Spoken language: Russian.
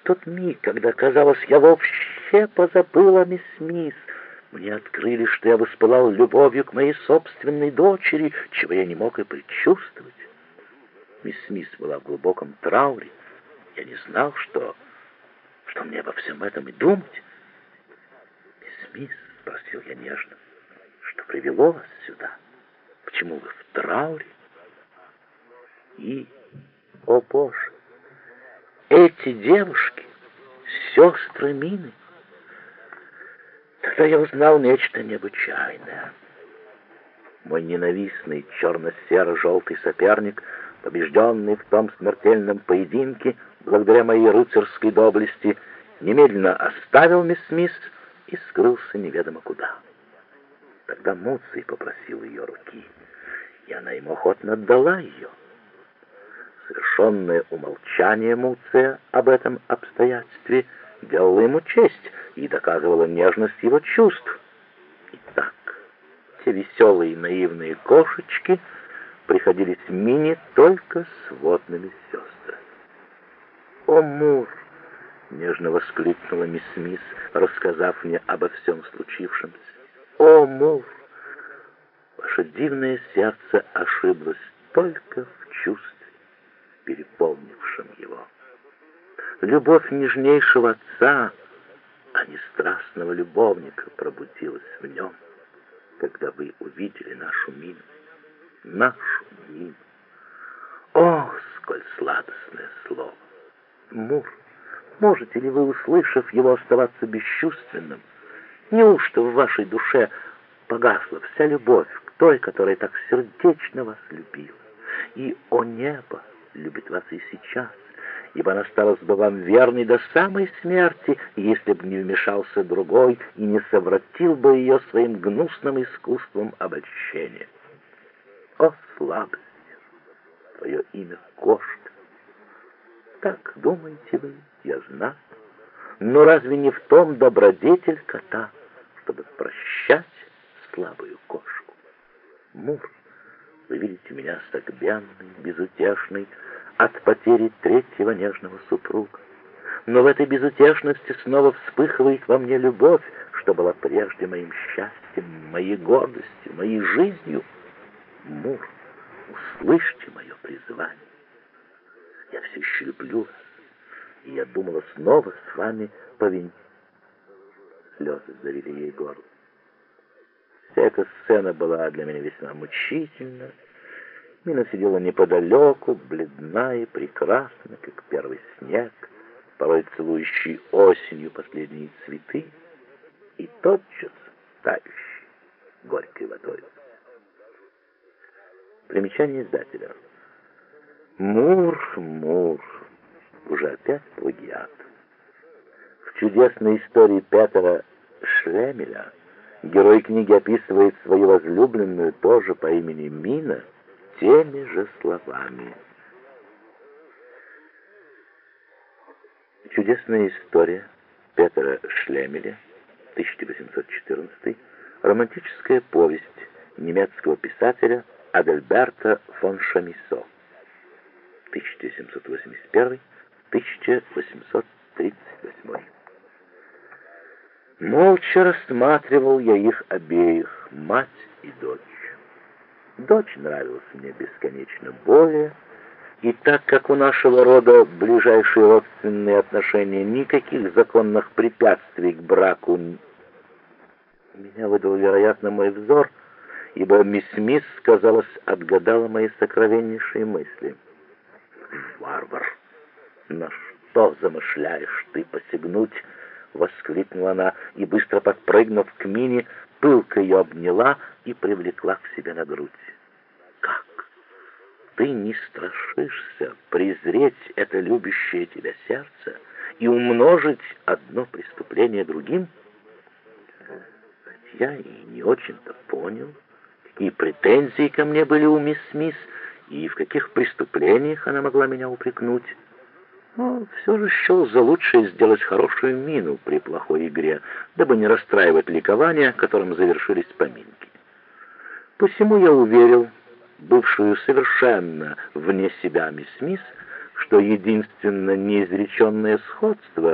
тот миг, когда, казалось, я вообще позабыла мисс Смис, мне открыли, что я воспылал любовью к моей собственной дочери, чего я не мог и предчувствовать. Мисс Смис была в глубоком трауре. Я не знал, что мне обо всем этом и думать. «Мисс Смис», — спросил я нежно, — «что привело вас сюда? Почему вы в трауре?» И, о Боже, эти девушки, сестры Мины. Тогда я узнал нечто необычайное. Мой ненавистный черно-серо-желтый соперник, побежденный в том смертельном поединке, благодаря моей рыцарской доблести, немедленно оставил мисс Смис и скрылся неведомо куда. Тогда Муций попросил ее руки, и она ему охотно отдала ее. Совершенное умолчание Муция об этом обстоятельстве делало ему честь и доказывало нежность его чувств. Итак, те веселые и наивные кошечки приходились Мине только сводными сестрами. «О, Мур!» — нежно воскликнула мисс Смис, рассказав мне обо всем случившемся. «О, Мур! Ваше дивное сердце ошиблось только в чувстве, переполнившем его. Любовь нежнейшего отца, а не страстного любовника, пробудилась в нем, когда вы увидели нашу Мину. Нашу Мину! О, сколь сладостное слово! Мур, можете ли вы, услышав его, оставаться бесчувственным? Неужто в вашей душе погасла вся любовь к той, которая так сердечно вас любила? И, о небо, любит вас и сейчас, ибо она осталась бы вам верной до самой смерти, если бы не вмешался другой и не совратил бы ее своим гнусным искусством обольщения. О, слабость! Твое имя кошка. Так думаете вы, я знаю. Но разве не в том добродетель кота, чтобы прощать слабую кошку? Мур, вы видите меня согбенной, безутешной от потери третьего нежного супруга. Но в этой безутешности снова вспыхивает во мне любовь, что была прежде моим счастьем, моей гордостью, моей жизнью. Мур, услышьте мое призвание. Я все еще люблю вас, и я думала снова с вами повиниться. Слезы завели ей горло. Вся эта сцена была для меня весьма мучительна. Мина сидела неподалеку, бледная и прекрасна, как первый снег, порой целующий осенью последние цветы, и тотчас тающий горькой водой. Примечание издателя. Мур, Мур, уже опять плагиат. В чудесной истории Петера Шлемеля герой книги описывает свою возлюбленную тоже по имени Мина теми же словами. Чудесная история Петера Шлемеля, 1814, романтическая повесть немецкого писателя Адальберта фон Шамиссо, 1781-1838. Молча рассматривал я их обеих, мать и дочь. Дочь нравилась мне бесконечно более, и так как у нашего рода ближайшие родственные отношения, никаких законных препятствий к браку, меня выдал, вероятно, мой взор, ибо мисс Смис, казалось, отгадала мои сокровеннейшие мысли. «Варвар! На что замышляешь ты посягнуть?» — воскликнула она, и, быстро подпрыгнув к Мине, пылко ее обняла и привлекла к себе на грудь. «Как? Ты не страшишься презреть это любящее тебя сердце и умножить одно преступление другим?» Я и не очень-то понял, какие претензии ко мне были у мисс Смис, и в каких преступлениях она могла меня упрекнуть. Но все же счел за лучшее сделать хорошую мину при плохой игре, дабы не расстраивать ликование, которым завершились поминки. Посему я уверил бывшую совершенно вне себя мисс Смис, что что единственно неизреченное сходство